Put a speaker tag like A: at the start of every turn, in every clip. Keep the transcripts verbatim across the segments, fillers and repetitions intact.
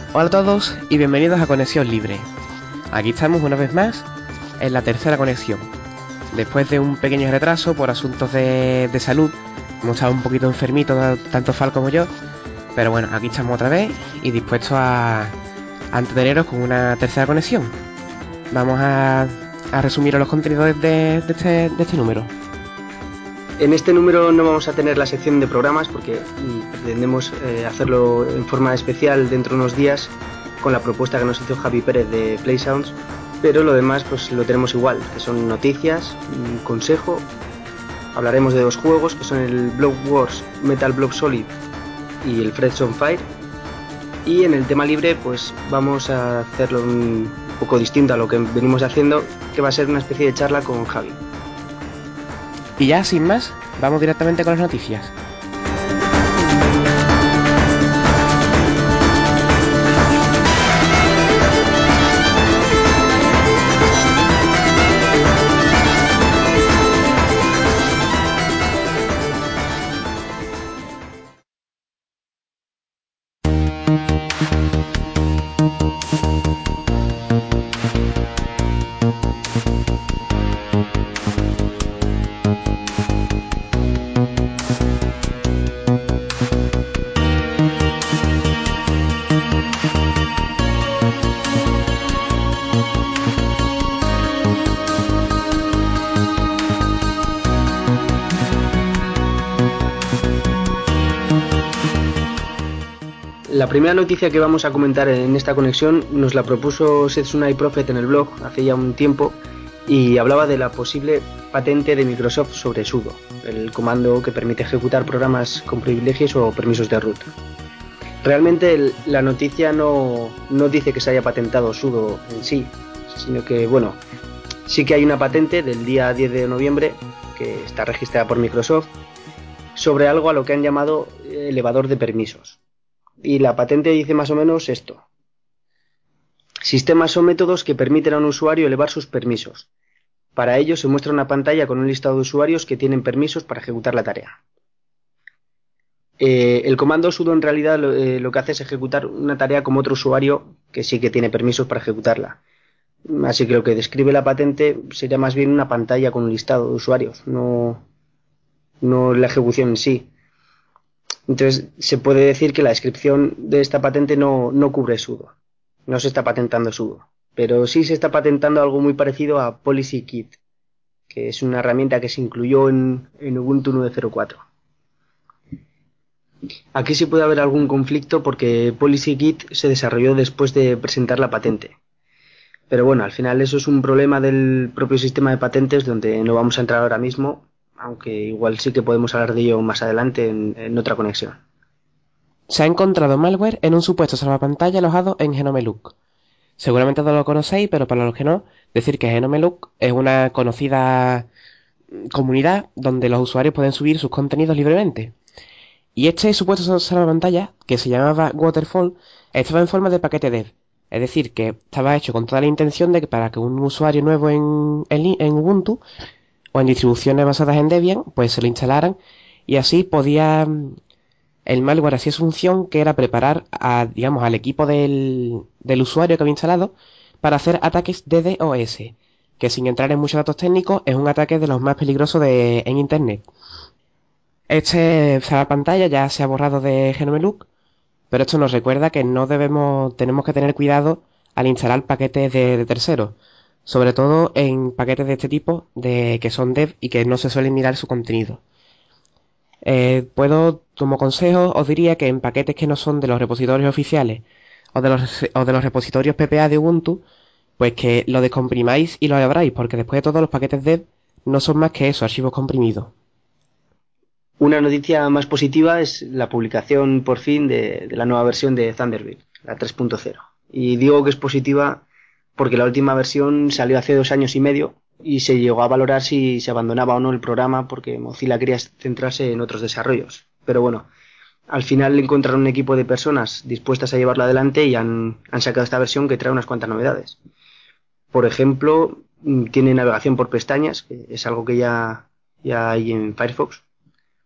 A: Hola a todos y bienvenidos a Conexión Libre. Aquí estamos una vez más en la tercera conexión. Después de un pequeño retraso por asuntos de, de salud, hemos estado un poquito enfermitos, tanto Fal como yo, pero bueno, aquí estamos otra vez y dispuestos a, a entreteneros con una tercera conexión. Vamos a, a resumir los contenidos de, de, este, de este número.
B: En este número no vamos a tener la sección de programas porque pretendemos eh, hacerlo en forma especial dentro de unos días con la propuesta que nos hizo Javi Pérez de Play Sounds, pero lo demás pues lo tenemos igual, que son noticias, un consejo, hablaremos de dos juegos que son el Block Wars Metal Block Solid y el Frets on Fire, y en el tema libre pues vamos a hacerlo un poco distinto a lo que venimos haciendo, que va a ser una especie de charla con Javi.
A: Y ya, sin más, vamos directamente con las noticias.
B: La primera noticia que vamos a comentar en esta conexión nos la propuso Setsunai Prophet en el blog hace ya un tiempo y hablaba de la posible patente de Microsoft sobre sudo, el comando que permite ejecutar programas con privilegios o permisos de root. Realmente el, la noticia no, no dice que se haya patentado sudo en sí, sino que, bueno, sí que hay una patente del día diez de noviembre que está registrada por Microsoft sobre algo a lo que han llamado elevador de permisos. Y la patente dice más o menos esto: sistemas o métodos que permiten a un usuario elevar sus permisos. Para ello se muestra una pantalla con un listado de usuarios que tienen permisos para ejecutar la tarea. Eh, el comando sudo en realidad lo, eh, lo que hace es ejecutar una tarea como otro usuario que sí que tiene permisos para ejecutarla. Así que lo que describe la patente sería más bien una pantalla con un listado de usuarios, no, no la ejecución en sí. Entonces se puede decir que la descripción de esta patente no, no cubre sudo. No se está patentando sudo. Pero sí se está patentando algo muy parecido a PolicyKit, que es una herramienta que se incluyó en, en Ubuntu nueve cero cuatro. Aquí sí puede haber algún conflicto porque PolicyKit se desarrolló después de presentar la patente. Pero bueno, al final eso es un problema del propio sistema de patentes donde no vamos a entrar ahora mismo, aunque igual sí que podemos hablar de ello más adelante en, en otra conexión.
A: Se ha encontrado malware en un supuesto salvapantalla alojado en GenomeLook. Seguramente todos lo conocéis, pero para los que no, decir que GenomeLook es una conocida comunidad donde los usuarios pueden subir sus contenidos libremente. Y este supuesto salvapantalla, que se llamaba Waterfall, estaba en forma de paquete dev. Es decir, que estaba hecho con toda la intención de que para que un usuario nuevo en, en, en Ubuntu o en distribuciones basadas en Debian, pues se lo instalaran y así podía... El malware hacía su función, que era preparar a, digamos, al equipo del, del usuario que había instalado para hacer ataques de DOS, que sin entrar en muchos datos técnicos es un ataque de los más peligrosos de, en Internet. Este, esta pantalla ya se ha borrado de GenomeLook, pero esto nos recuerda que no debemos, tenemos que tener cuidado al instalar paquetes de, de terceros, sobre todo en paquetes de este tipo, de que son dev y que no se suelen mirar su contenido. Eh, puedo, como consejo, os diría que en paquetes que no son de los repositorios oficiales o de los, o de los repositorios P P A de Ubuntu, pues que lo descomprimáis y lo abráis, porque después de todo los paquetes dev no son más que eso, archivos comprimidos.
B: Una noticia más positiva es la publicación por fin de, de la nueva versión de Thunderbird, la tres punto cero. Y digo que es positiva porque la última versión salió hace dos años y medio y se llegó a valorar si se abandonaba o no el programa porque Mozilla quería centrarse en otros desarrollos. Pero bueno, al final encontraron un equipo de personas dispuestas a llevarlo adelante y han, han sacado esta versión que trae unas cuantas novedades. Por ejemplo, tiene navegación por pestañas, que es algo que ya, ya hay en Firefox,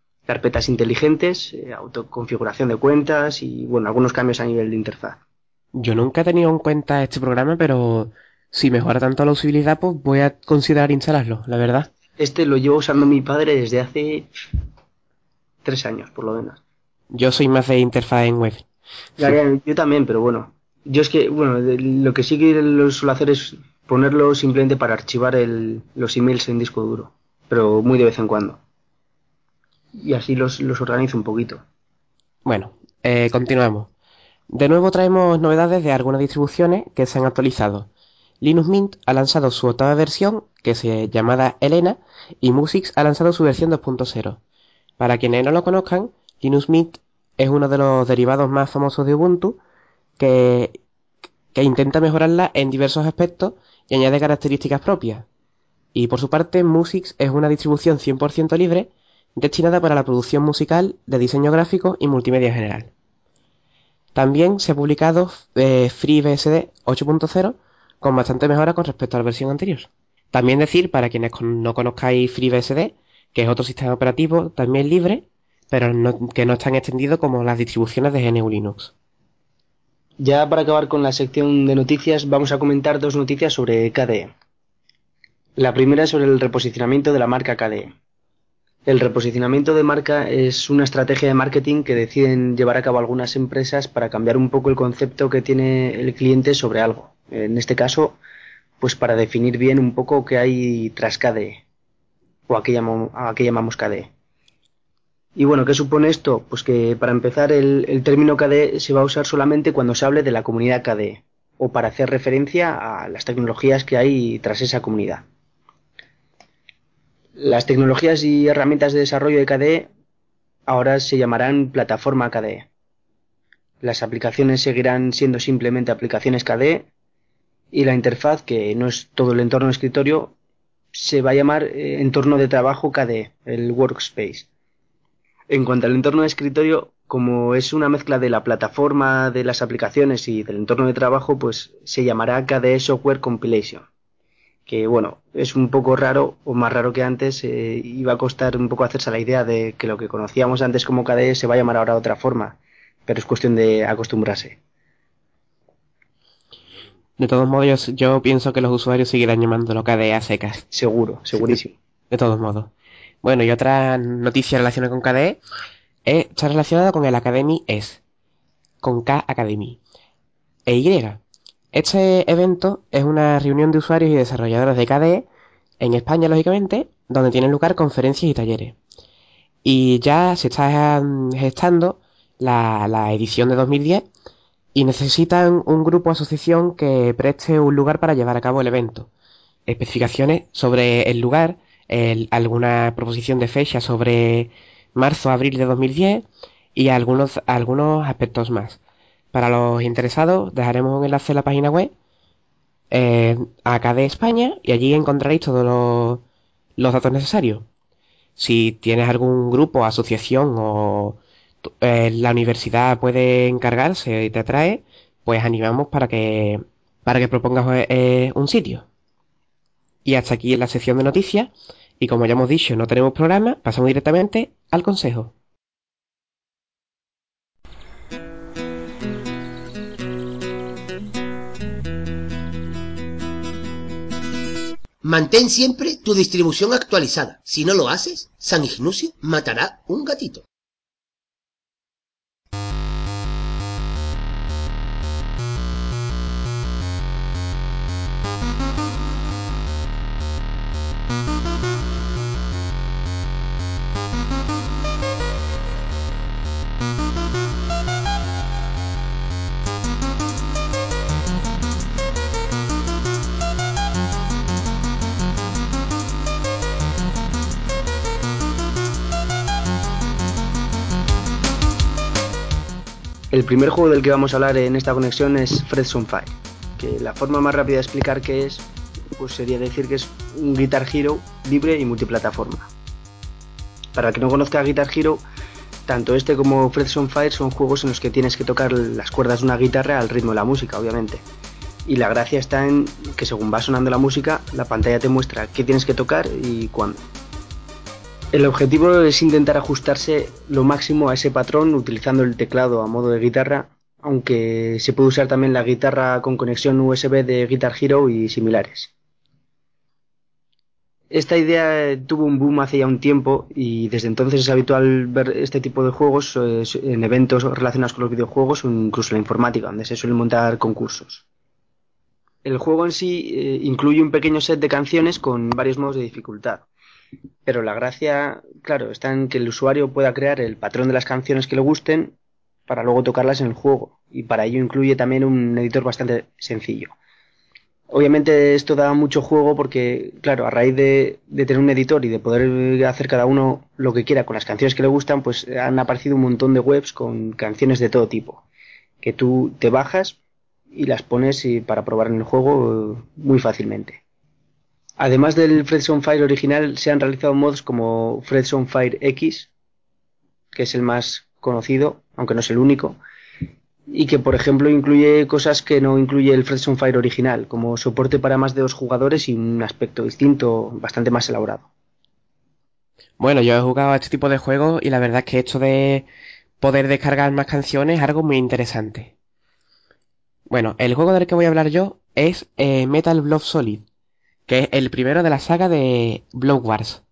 B: carpetas inteligentes, eh, autoconfiguración de cuentas y bueno, algunos cambios a nivel de interfaz.
A: Yo nunca he tenido en cuenta este programa, pero si mejora tanto la usabilidad, pues voy a considerar instalarlo, la verdad.
B: Este lo llevo usando mi padre desde hace tres años, por lo menos.
A: Yo soy más de interfaz en web.
B: Ya, ya, yo también, pero bueno. Yo es que, bueno, de- lo que sí que lo suelo hacer es ponerlo simplemente para archivar el- los emails en disco duro, pero muy de vez en cuando. Y así los, los organizo un poquito.
A: Bueno, eh, continuamos. De nuevo traemos novedades de algunas distribuciones que se han actualizado. Linux Mint ha lanzado su octava versión, que se llamada Elena, y Musix ha lanzado su versión dos punto cero. Para quienes no lo conozcan, Linux Mint es uno de los derivados más famosos de Ubuntu que, que intenta mejorarla en diversos aspectos y añade características propias. Y por su parte, Musix es una distribución cien por ciento libre destinada para la producción musical, de diseño gráfico y multimedia en general. También se ha publicado eh, FreeBSD ocho punto cero con bastante mejora con respecto a la versión anterior. También decir, para quienes no conozcáis FreeBSD, que es otro sistema operativo también libre, pero no, que no es tan extendido como las distribuciones de G N U Linux.
B: Ya para acabar con la sección de noticias, vamos a comentar dos noticias sobre K D E. La primera es sobre el reposicionamiento de la marca K D E. El reposicionamiento de marca es una estrategia de marketing que deciden llevar a cabo algunas empresas para cambiar un poco el concepto que tiene el cliente sobre algo. En este caso, pues para definir bien un poco qué hay tras K D E, o a qué llamamos, a qué llamamos K D E. Y bueno, ¿qué supone esto? Pues que para empezar el, el término K D E se va a usar solamente cuando se hable de la comunidad K D E, o para hacer referencia a las tecnologías que hay tras esa comunidad. Las tecnologías y herramientas de desarrollo de K D E ahora se llamarán plataforma K D E. Las aplicaciones seguirán siendo simplemente aplicaciones K D E y la interfaz, que no es todo el entorno de escritorio, se va a llamar eh, entorno de trabajo K D E, el Workspace. En cuanto al entorno de escritorio, como es una mezcla de la plataforma de las aplicaciones y del entorno de trabajo, pues se llamará K D E Software Compilation. Que bueno, es un poco raro, o más raro que antes, eh, iba a costar un poco hacerse la idea de que lo que conocíamos antes como K D E se va a llamar ahora de otra forma, pero es cuestión de acostumbrarse.
A: De todos modos, yo, yo pienso que los usuarios seguirán llamándolo K D E a secas.
B: Seguro,
A: Sí, de,
B: segurísimo.
A: de todos modos. Bueno, y otra noticia relacionada con K D E eh, está relacionada con el Academy S, con K Academy e Y. Este evento es una reunión de usuarios y desarrolladores de K D E, en España lógicamente, donde tienen lugar conferencias y talleres. Y ya se está mm, gestando la, la edición de dos mil diez y necesitan un grupo o asociación que preste un lugar para llevar a cabo el evento. Especificaciones sobre el lugar, el- alguna proposición de fecha sobre marzo-abril de dos mil diez y algunos, algunos aspectos más. Para los interesados dejaremos un enlace en la página web eh, a K D E España y allí encontraréis todos los, los datos necesarios. Si tienes algún grupo, asociación o eh, la universidad puede encargarse y te atrae, pues animamos para que para que propongas eh, un sitio. Y hasta aquí la sección de noticias. Y como ya hemos dicho, no tenemos programa, pasamos directamente al consejo.
C: Mantén siempre tu distribución actualizada. Si no lo haces, San Ignacio matará un gatito.
B: El primer juego del que vamos a hablar en esta conexión es Frets on Fire, que la forma más rápida de explicar qué es, pues sería decir que es un Guitar Hero libre y multiplataforma. Para el que no conozca Guitar Hero, tanto este como Frets on Fire son juegos en los que tienes que tocar las cuerdas de una guitarra al ritmo de la música, obviamente. Y la gracia está en que según va sonando la música, la pantalla te muestra qué tienes que tocar y cuándo. El objetivo es intentar ajustarse lo máximo a ese patrón utilizando el teclado a modo de guitarra aunque se puede usar también la guitarra con conexión U S B de Guitar Hero y similares. Esta idea tuvo un boom hace ya un tiempo y desde entonces es habitual ver este tipo de juegos eh, en eventos relacionados con los videojuegos o incluso en la informática, donde se suelen montar concursos. El juego en sí eh, incluye un pequeño set de canciones con varios modos de dificultad, pero la gracia, claro, está en que el usuario pueda crear el patrón de las canciones que le gusten para luego tocarlas en el juego, y para ello incluye también un editor bastante sencillo. Obviamente esto da mucho juego porque, claro, a raíz de, de tener un editor y de poder hacer cada uno lo que quiera con las canciones que le gustan, pues han aparecido un montón de webs con canciones de todo tipo, que tú te bajas y las pones y para probar en el juego eh, muy fácilmente. Además del Frets on Fire original, se han realizado mods como Frets on Fire X, que es el más conocido, aunque no es el único, y que por ejemplo incluye cosas que no incluye el Frets on Fire original, como soporte para más de dos jugadores y un aspecto distinto, bastante más elaborado.
A: Bueno, yo he jugado a este tipo de juegos y la verdad es que esto de poder descargar más canciones es algo muy interesante. Bueno, el juego del que voy a hablar yo es eh, Metal Blood Solid, que es el primero de la saga de Blood Wars.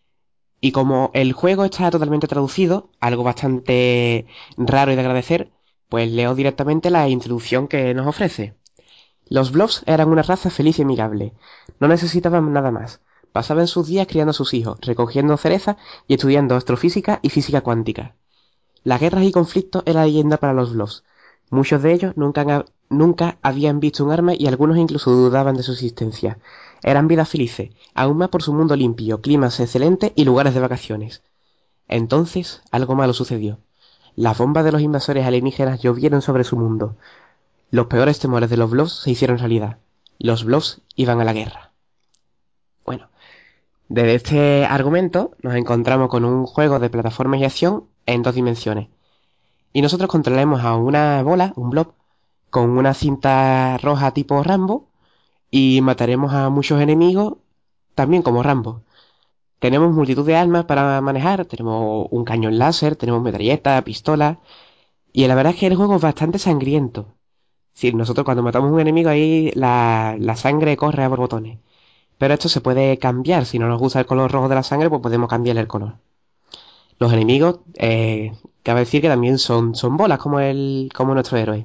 A: Y como el juego está totalmente traducido, algo bastante raro y de agradecer, pues leo directamente la introducción que nos ofrece. Los Blobs eran una raza feliz y amigable. No necesitaban nada más. Pasaban sus días criando a sus hijos, recogiendo cerezas y estudiando astrofísica y física cuántica. Las guerras y conflictos eran leyenda para los Blobs. Muchos de ellos nunca, han- nunca habían visto un arma y algunos incluso dudaban de su existencia. Eran vidas felices, aún más por su mundo limpio, climas excelentes y lugares de vacaciones. Entonces, algo malo sucedió. Las bombas de los invasores alienígenas llovieron sobre su mundo. Los peores temores de los Blobs se hicieron realidad. Los Blobs iban a la guerra. Bueno, desde este argumento nos encontramos con un juego de plataformas y acción en dos dimensiones. Y nosotros controlaremos a una bola, un blob, con una cinta roja tipo Rambo y mataremos a muchos enemigos también como Rambo. Tenemos multitud de armas para manejar, tenemos un cañón láser, tenemos metralleta, pistola, y la verdad es que el juego es bastante sangriento. Es decir, nosotros cuando matamos a un enemigo ahí la, la sangre corre a borbotones. Pero esto se puede cambiar, si no nos gusta el color rojo de la sangre, pues podemos cambiarle el color. Los enemigos, eh, cabe decir que también son, son bolas como, el, como nuestro héroe.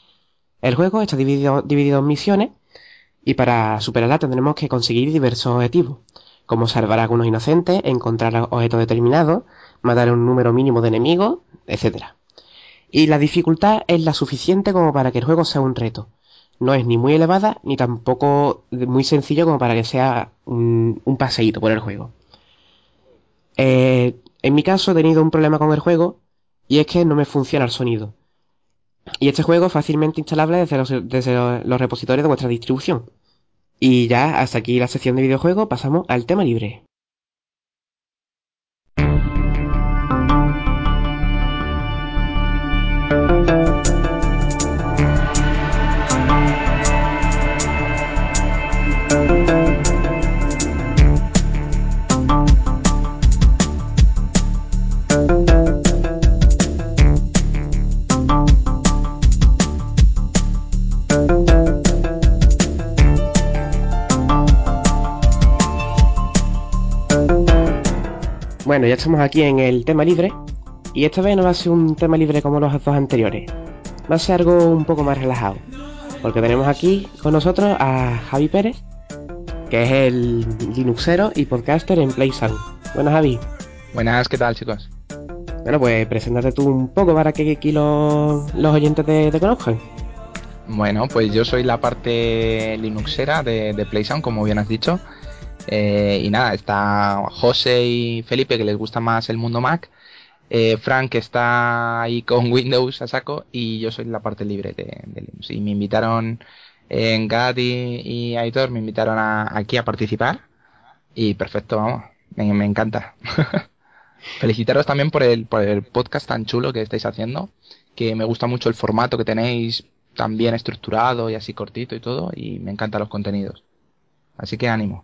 A: El juego está dividido, dividido en misiones y para superarla tendremos que conseguir diversos objetivos, como salvar a algunos inocentes, encontrar objetos determinados, matar a un número mínimo de enemigos, etcétera. Y la dificultad es la suficiente como para que el juego sea un reto. No es ni muy elevada ni tampoco muy sencillo como para que sea un, un paseíto por el juego. Eh, en mi caso he tenido un problema con el juego y es que no me funciona el sonido. Y este juego es fácilmente instalable desde los, desde los repositorios de vuestra distribución. Y ya hasta aquí la sección de videojuegos, pasamos al tema libre. Bueno, ya estamos aquí en el tema libre y esta vez no va a ser un tema libre como los dos anteriores. Va a ser algo un poco más relajado, porque tenemos aquí con nosotros a Javi Pérez, que es el Linuxero y podcaster en PlaySound. Buenas, Javi.
D: Buenas, ¿qué tal, chicos?
A: Bueno, pues preséntate tú un poco para que aquí los, los oyentes te, te conozcan.
D: Bueno, pues yo soy la parte linuxera de, de PlaySound, como bien has dicho. Eh, y nada, está José y Felipe, que les gusta más el mundo Mac. Eh, Frank, que está ahí con Windows a saco. Y yo soy la parte libre de, de Linux. Y me invitaron, en Gad y, y Aitor, me invitaron a, aquí a participar. Y perfecto, vamos, me, me encanta. Felicitaros también por el, por el podcast tan chulo que estáis haciendo, que me gusta mucho el formato que tenéis, tan bien estructurado y así cortito y todo, y me encantan los contenidos. Así que ánimo.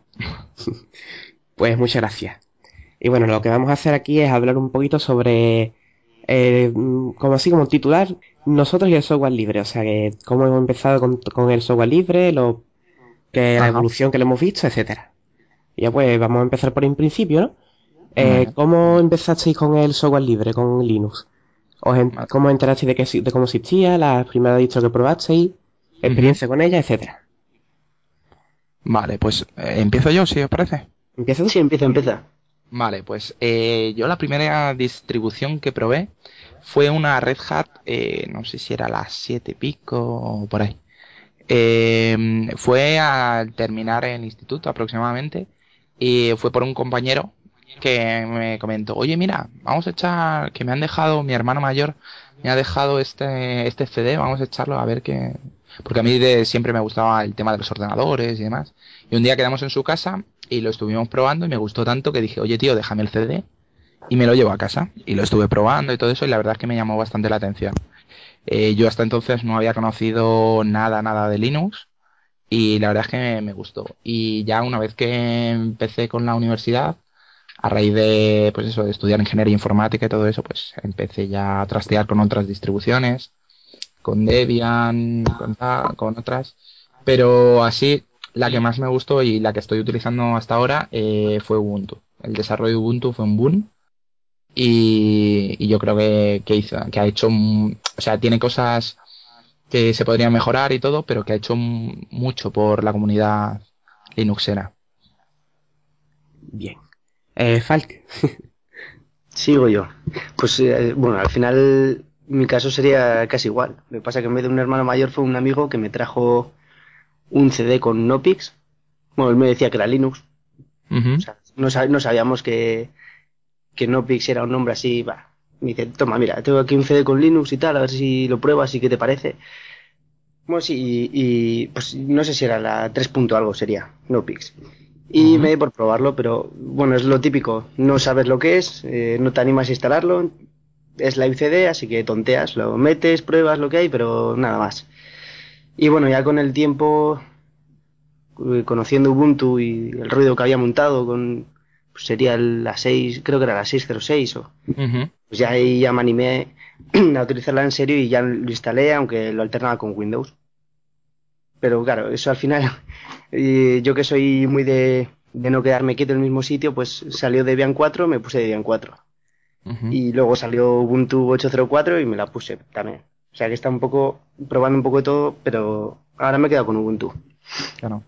A: Pues muchas gracias. Y bueno, lo que vamos a hacer aquí es hablar un poquito sobre Eh, como así, como titular, nosotros y el software libre. O sea, que cómo hemos empezado con, con el software libre, lo que la
D: Ajá.
A: evolución que le hemos visto, etcétera. Y ya pues vamos a empezar por el principio, ¿no? Eh,
D: Vale.
A: ¿Cómo empezasteis con el software libre, con Linux? ¿Os en-
D: Vale.
A: ¿Cómo enterasteis de, que, si- de cómo existía, las primeras distros que probasteis,
D: Ujú.
A: experiencia con ella, etcétera?
D: Vale, pues eh, empiezo yo, si os parece.
A: ¿Empieza tú?
B: Sí, empieza, empieza.
D: Vale, pues eh, yo la primera distribución que probé fue una Red Hat, eh, no sé si era las siete y pico o por ahí. Eh, fue al terminar el instituto aproximadamente y fue por un compañero que me comentó, oye mira, vamos a echar, que me han dejado, mi hermano mayor me ha dejado este, este C D, vamos a echarlo a ver qué... Porque a mí de, siempre me gustaba el tema de los ordenadores y demás. Y un día quedamos en su casa y lo estuvimos probando y me gustó tanto que dije, oye tío, déjame el C D y me lo llevo a casa. Y lo estuve probando y todo eso y la verdad es que me llamó bastante la atención. Eh, yo hasta entonces no había conocido nada, nada de Linux y la verdad es que me, me gustó. Y ya una vez que empecé con la universidad, a raíz de, pues eso, de estudiar ingeniería informática y todo eso, pues empecé ya a trastear con otras distribuciones, con Debian, con, ta- con otras. Pero así, la que más me gustó y la que estoy utilizando hasta ahora eh, fue Ubuntu. El desarrollo de Ubuntu fue un boom y, y yo creo que, que hizo, que ha hecho, un- o sea, tiene cosas que se podrían mejorar y todo, pero que ha hecho m- mucho por la comunidad linuxera.
A: Bien. Eh, Falk.
B: Sigo yo. Pues eh, bueno, al final mi caso sería casi igual. Lo que pasa que en vez de un hermano mayor fue un amigo que me trajo un C D con Nopix. Bueno, él me decía que era Linux. O
D: Ujú.
B: sea, no, sab- no sabíamos que, que Nopix era un nombre así. Va. Me dice, toma, mira, tengo aquí un C D con Linux y tal, a ver si lo pruebas y qué te parece. Bueno, sí, y, y, pues no sé si era la tres punto algo sería, Nopix. Y
D: Ujú.
B: me di por probarlo, pero bueno, es lo típico. No sabes lo que es, eh, no te animas a instalarlo. Es live C D, así que tonteas, lo metes, pruebas lo que hay, pero nada más. Y bueno, ya con el tiempo, eh, conociendo Ubuntu y el ruido que había montado con, pues sería el- la seis, creo que era la seis cero seis, o,
D: Ujú.
B: pues ya ahí ya me animé a utilizarla en serio y ya lo instalé, aunque lo alternaba con Windows. Pero claro, eso al final, y yo que soy muy de, de no quedarme quieto en el mismo sitio, pues salió Debian cuatro, me puse Debian cuatro.
D: Ujú.
B: Y luego salió Ubuntu ocho cero cuatro y me la puse también. O sea que está un poco, probando un poco de todo, pero ahora me he quedado con Ubuntu.
D: Claro.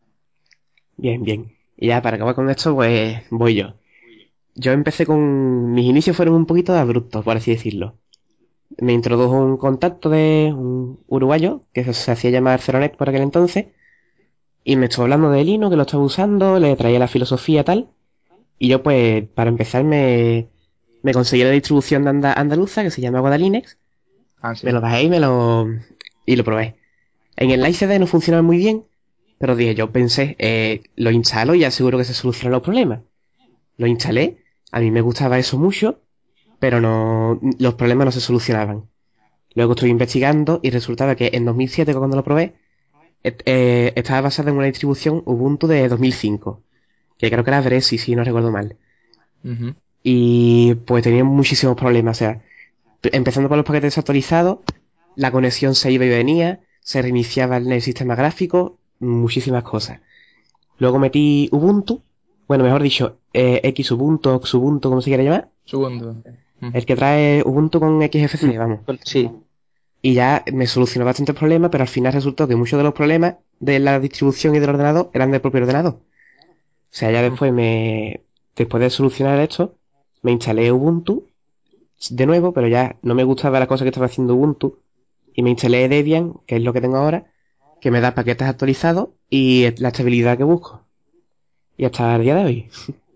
A: Bien, bien. Y ya para acabar con esto, pues voy yo. Yo empecé con... Mis inicios fueron un poquito abruptos, por así decirlo. Me introdujo un contacto de un uruguayo que se, se hacía llamar Ceronet por aquel entonces y me estuvo hablando de Linux, que lo estaba usando, le traía la filosofía tal y yo pues para empezar me, me conseguí la distribución de anda- andaluza que se llama Guadalinux,
D: Ah,
A: me
D: sí.
A: lo bajé y me lo y lo probé. En el Live C D no funcionaba muy bien, pero dije yo pensé, eh, lo instalo y ya seguro que se solucionan los problemas. Lo instalé, a mí me gustaba eso mucho, pero no los problemas no se solucionaban. Luego estuve investigando y resultaba que en dos mil siete, cuando lo probé, et- eh, estaba basada en una distribución Ubuntu de dos mil cinco, que creo que era Bresi, si no recuerdo mal.
D: Ujú.
A: Y pues tenía muchísimos problemas, o sea, empezando por los paquetes desactualizados, la conexión se iba y venía, se reiniciaba el sistema gráfico, muchísimas cosas. Luego metí Ubuntu, bueno, mejor dicho, eh, Xubuntu o Xubuntu, como se quiera llamar,
D: Segundo.
A: el
D: Ujú.
A: que trae Ubuntu con X F C, vamos.
B: Mm, sí,
A: Y ya me solucionó bastantes problemas, pero al final resultó que muchos de los problemas de la distribución y del ordenador eran del propio ordenador. O sea, ya después me, después de solucionar esto, me instalé Ubuntu de nuevo, pero ya no me gustaba la cosa que estaba haciendo Ubuntu y me instalé Debian, que es lo que tengo ahora, que me da paquetes actualizados y la estabilidad que busco. Y hasta el día de hoy.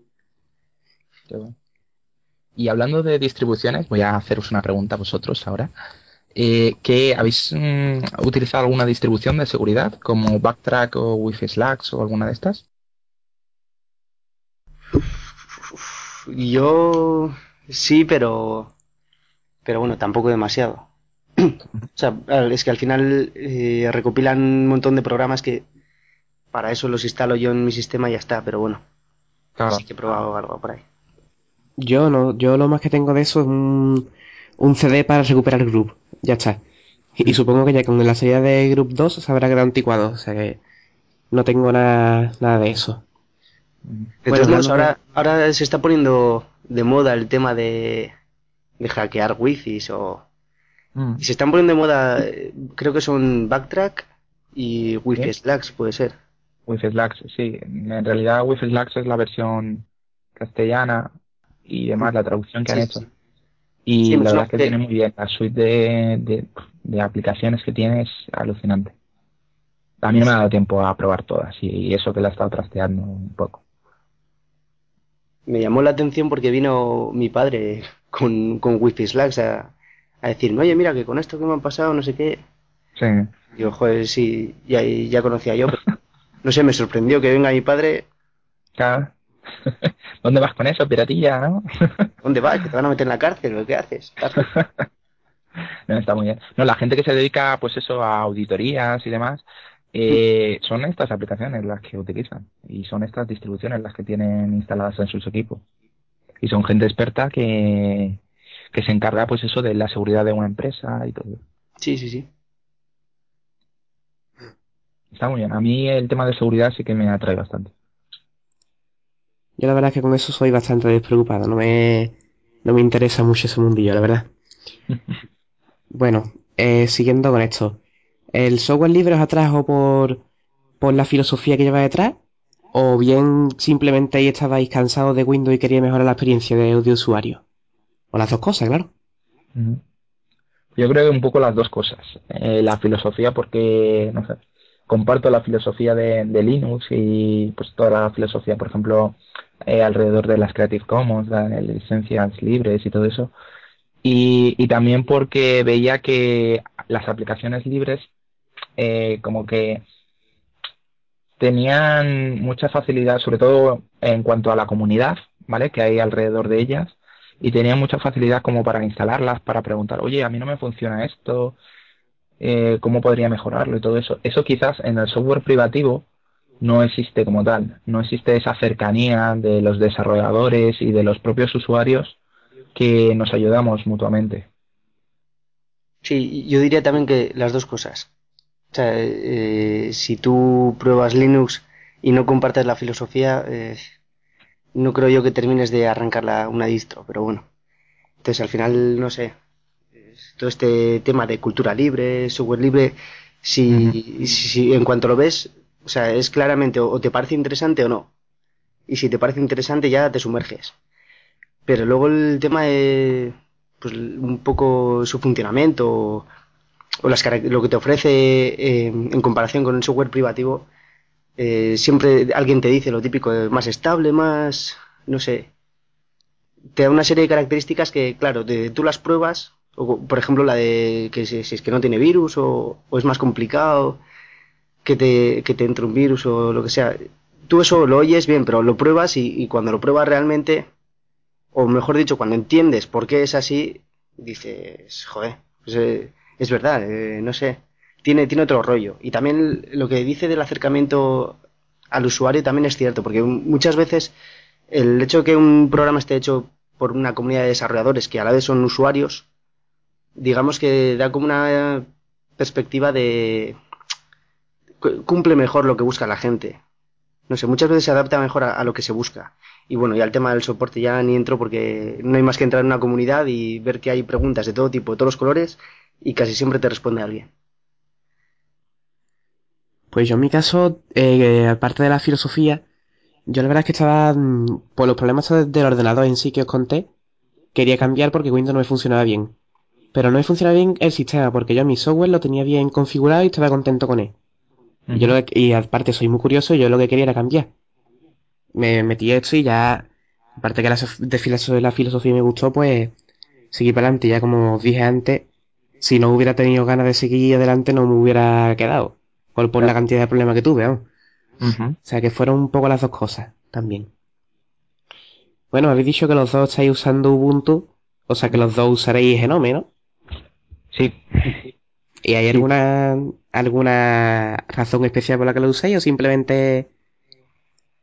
D: Qué bueno. Y hablando de distribuciones, voy a haceros una pregunta a vosotros ahora. Eh, ¿qué, habéis mm, utilizado alguna distribución de seguridad como Backtrack o Wi-Fi Slacks o alguna de estas?
B: yo sí, pero, pero bueno, tampoco demasiado. O sea, es que al final eh, recopilan un montón de programas que para eso los instalo yo en mi sistema y ya está, pero bueno, sí
D: Claro.
B: que he probado algo por ahí.
A: Yo no, yo lo más que tengo de eso es un, un C D para recuperar el Group. Ya está. Y, y supongo que ya con la salida de Group dos se habrá quedado anticuado. O sea que no tengo nada, nada de eso.
B: De
A: Bueno,
B: todos modos,
A: realmente-
B: ahora, ahora se está poniendo de moda el tema de, de hackear wifis o...
D: Mm.
B: Y se están poniendo de moda, eh, creo que son Backtrack y Wi-Fi
D: ¿Sí?
B: Slacks, puede ser.
D: Wi-Fi Slacks, sí. En realidad Wi-Fi Slacks es la versión castellana y demás, la traducción que han
B: Sí, sí,
D: hecho.
B: sí. Sí,
D: Y
B: me
D: la
B: suena
D: verdad es que
B: que...
D: tiene muy bien. La suite de, de, de aplicaciones que tiene es alucinante. A mí no me ha dado tiempo a probar todas y eso que la he estado trasteando un poco.
B: Me llamó la atención porque vino mi padre con, con Wi-Fi Slacks a, a decirme, oye, mira, que con esto que me han pasado, no sé qué.
D: Sí.
B: Y yo, joder, sí, ya, ya conocía yo, pero no sé, me sorprendió que venga mi padre.
D: Claro. ¿Dónde vas con eso, piratilla, no?
B: ¿Dónde vas? Que te van a meter en la cárcel, ¿o qué haces? Estás loco.
D: No, está muy bien. No, la gente que se dedica, pues eso, a auditorías y demás, eh, son estas aplicaciones las que utilizan y son estas distribuciones las que tienen instaladas en sus equipos. Y son gente experta que, que se encarga, pues eso, de la seguridad de una empresa y todo.
B: Sí, sí, sí.
D: Está muy bien. A mí el tema de seguridad sí que me atrae bastante.
A: Yo la verdad es que con eso soy bastante despreocupado. No me, no me interesa mucho ese mundillo, la verdad. Bueno, eh, siguiendo con esto. ¿El software libre os atrajo por, por la filosofía que lleva detrás? ¿O bien simplemente ahí estabais cansados de Windows y queríais mejorar la experiencia de, de usuario? O las dos cosas, claro.
D: Ujú. Yo creo que un poco las dos cosas. Eh, la filosofía porque, no sé, comparto la filosofía de, de Linux y pues toda la filosofía, por ejemplo, eh, alrededor de las Creative Commons, las licencias libres y todo eso. Y, y también porque veía que las aplicaciones libres eh, como que tenían mucha facilidad, sobre todo en cuanto a la comunidad, ¿vale? Que hay alrededor de ellas, y tenían mucha facilidad como para instalarlas, para preguntar, oye, a mí no me funciona esto, eh, ¿cómo podría mejorarlo? Y todo eso. Eso quizás en el software privativo no existe como tal, no existe esa cercanía de los desarrolladores y de los propios usuarios que nos ayudamos mutuamente.
B: Sí, yo diría también que las dos cosas. O sea, eh, si tú pruebas Linux y no compartes la filosofía, eh, no creo yo que termines de arrancar la- una distro, pero bueno. Entonces, al final, no sé, todo este tema de cultura libre, software libre,
D: Ujú.
B: si, si, si en cuanto lo ves, o sea, es claramente o, o te parece interesante o no. Y si te parece interesante ya te sumerges. Pero luego el tema de, pues un poco su funcionamiento o, o las, carac- lo que te ofrece eh, en comparación con el software privativo, eh, siempre alguien te dice lo típico, eh, más estable, más, no sé, te da una serie de características que, claro, de- tú las pruebas, o, por ejemplo la de que si, si es que no tiene virus o, o es más complicado que te, que te entre un virus o lo que sea. Tú eso lo oyes bien, pero lo pruebas y, y cuando lo pruebas realmente, o mejor dicho, cuando entiendes por qué es así, dices, joder, pues, eh, es verdad, eh, no sé, tiene, tiene otro rollo. Y también lo que dice del acercamiento al usuario también es cierto, porque muchas veces el hecho de que un programa esté hecho por una comunidad de desarrolladores que a la vez son usuarios, digamos que da como una perspectiva de cumple mejor lo que busca la gente. No sé, muchas veces se adapta mejor a, a lo que se busca. Y bueno, ya el tema del soporte ya ni entro porque no hay más que entrar en una comunidad y ver que hay preguntas de todo tipo, de todos los colores, y casi siempre te responde alguien.
A: Pues yo en mi caso, eh, aparte de la filosofía, yo la verdad es que estaba, mm, por los problemas de- del ordenador en sí que os conté, quería cambiar porque Windows no me funcionaba bien. Pero no me funcionaba bien el sistema porque yo mi software lo tenía bien configurado y estaba contento con él. Y yo
D: Ujú.
A: lo que- y aparte soy muy curioso y yo lo que quería era cambiar. Me metí esto y ya, aparte que la, sof- de filoso- la filosofía me gustó, pues seguí para adelante. Ya como os dije antes, si no hubiera tenido ganas de seguir adelante no me hubiera quedado. Por, por la
D: Claro.
A: cantidad de problemas que tuve, vamos.
D: Ujú.
A: O sea que fueron un poco las dos cosas también. Bueno, habéis dicho que los dos estáis usando Ubuntu, o sea que los dos usaréis Genome, ¿no?
D: Sí.
A: ¿Y hay
B: Sí.
A: alguna alguna razón especial por la que lo uséis o simplemente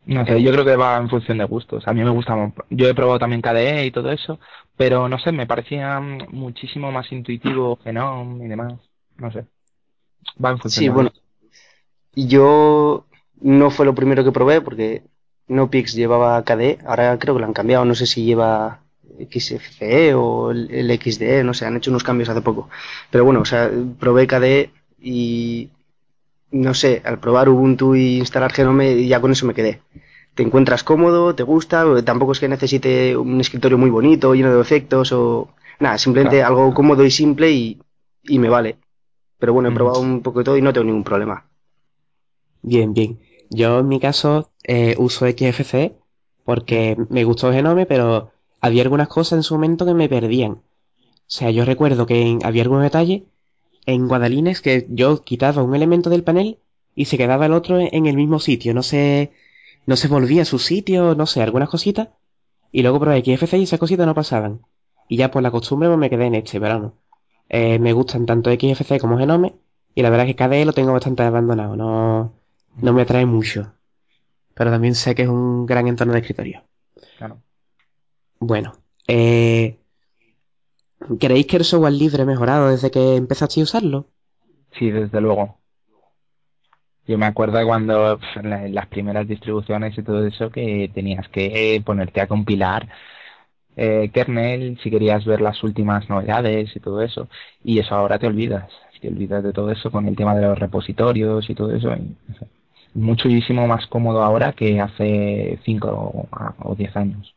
D: No sé, yo creo que va en función de gustos. A mí me gusta, mo- yo he probado también K D E y todo eso, pero no sé, me parecía mm, muchísimo más intuitivo Genome y demás. No sé, va en función
B: Sí,
D: de
B: bueno,
D: gustos.
B: yo no fue lo primero que probé porque NoPix llevaba K D E, ahora creo que lo han cambiado, no sé si lleva X F C E o el, el X D E, no sé, han hecho unos cambios hace poco. Pero bueno, o sea, probé K D E y no sé, al probar Ubuntu y instalar Genome ya con eso me quedé. Te encuentras cómodo, te gusta, tampoco es que necesite un escritorio muy bonito, lleno de efectos o nada, simplemente
D: Claro.
B: algo cómodo y simple y, y me vale. Pero bueno, he
D: Ujú.
B: probado un poco de todo y no tengo ningún problema.
A: Bien, bien. Yo en mi caso eh, uso X F C E
D: Mm.
A: porque me gustó Genome, pero había algunas cosas en su momento que me perdían. O sea, yo recuerdo que en- había algunos detalles en Guadalines que yo quitaba un elemento del panel y se quedaba el otro en el mismo sitio. No se, no se volvía a su sitio, no sé, algunas cositas. Y luego probé X F C y esas cositas no pasaban. Y ya por la costumbre pues me quedé en este, pero no. Eh, me gustan tanto X F C como Genome y la verdad es que K D E lo tengo bastante abandonado. No, no me atrae mucho. Pero también sé que es un gran entorno de escritorio.
D: Claro.
A: Bueno, eh, ¿creéis que el software libre ha mejorado desde que empezaste a usarlo?
D: Sí, desde luego. Yo me acuerdo cuando pf, en la- en las primeras distribuciones y todo eso que tenías que ponerte a compilar eh, kernel si querías ver las últimas novedades y todo eso. Y eso ahora te olvidas. Te olvidas de todo eso con el tema de los repositorios y todo eso. Y, no sé, muchísimo más cómodo ahora que hace cinco o o diez años.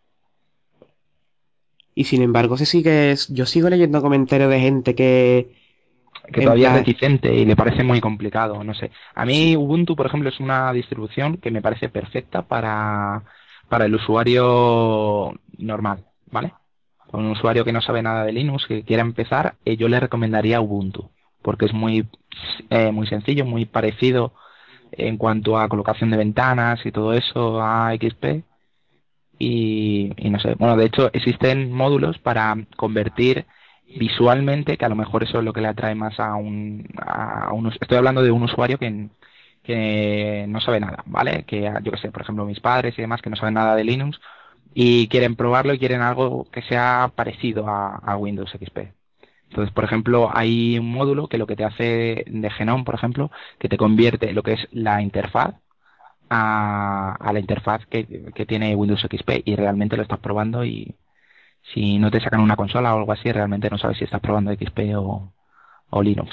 A: Y sin embargo, se sigue, yo sigo leyendo comentarios de gente que,
D: Que
A: en
D: todavía es
A: plan,
D: reticente y le parece muy complicado, no sé. A
A: sí,
D: mí Ubuntu, por ejemplo, es una distribución que me parece perfecta para, para el usuario normal, ¿vale? Para un usuario que no sabe nada de Linux, que quiera empezar, eh, yo le recomendaría Ubuntu, porque es muy, eh, muy sencillo, muy parecido en cuanto a colocación de ventanas y todo eso a X P. Y, y no sé, bueno, de hecho existen módulos para convertir visualmente, que a lo mejor eso es lo que le atrae más a un, a un us- estoy hablando de un usuario que, que no sabe nada, ¿vale? Que yo que sé, por ejemplo, mis padres y demás que no saben nada de Linux y quieren probarlo y quieren algo que sea parecido a, a Windows X P. Entonces, por ejemplo, hay un módulo que lo que te hace de Genome, por ejemplo, que te convierte lo que es la interfaz a, a la interfaz que, que tiene Windows X P y realmente lo estás probando y si no te sacan una consola o algo así, realmente no sabes si estás probando X P o, o Linux.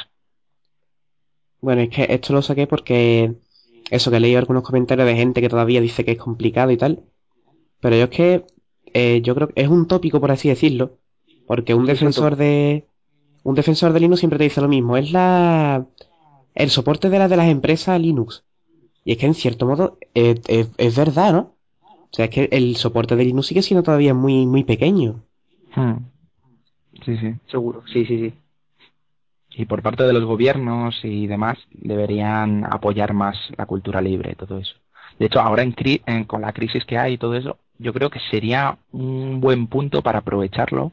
A: bueno, es que esto lo saqué porque eso que he leído algunos comentarios de gente que todavía dice que es complicado y tal, pero yo es que eh, yo creo que es un tópico por así decirlo, porque un
B: Sí, son
A: defensor
B: tópicos.
A: de un defensor de Linux siempre te dice lo mismo, es la el soporte de las de las empresas a Linux. Y es que en cierto modo eh, es, es verdad, ¿no? O sea, es que el soporte de Linux sigue siendo todavía muy muy pequeño.
D: Hmm. Sí, sí.
B: Seguro, sí, sí, sí.
D: Y por parte de los gobiernos y demás deberían apoyar más la cultura libre y todo eso. De hecho, ahora en, cri- en- con la crisis que hay y todo eso, yo creo que sería un buen punto para aprovecharlo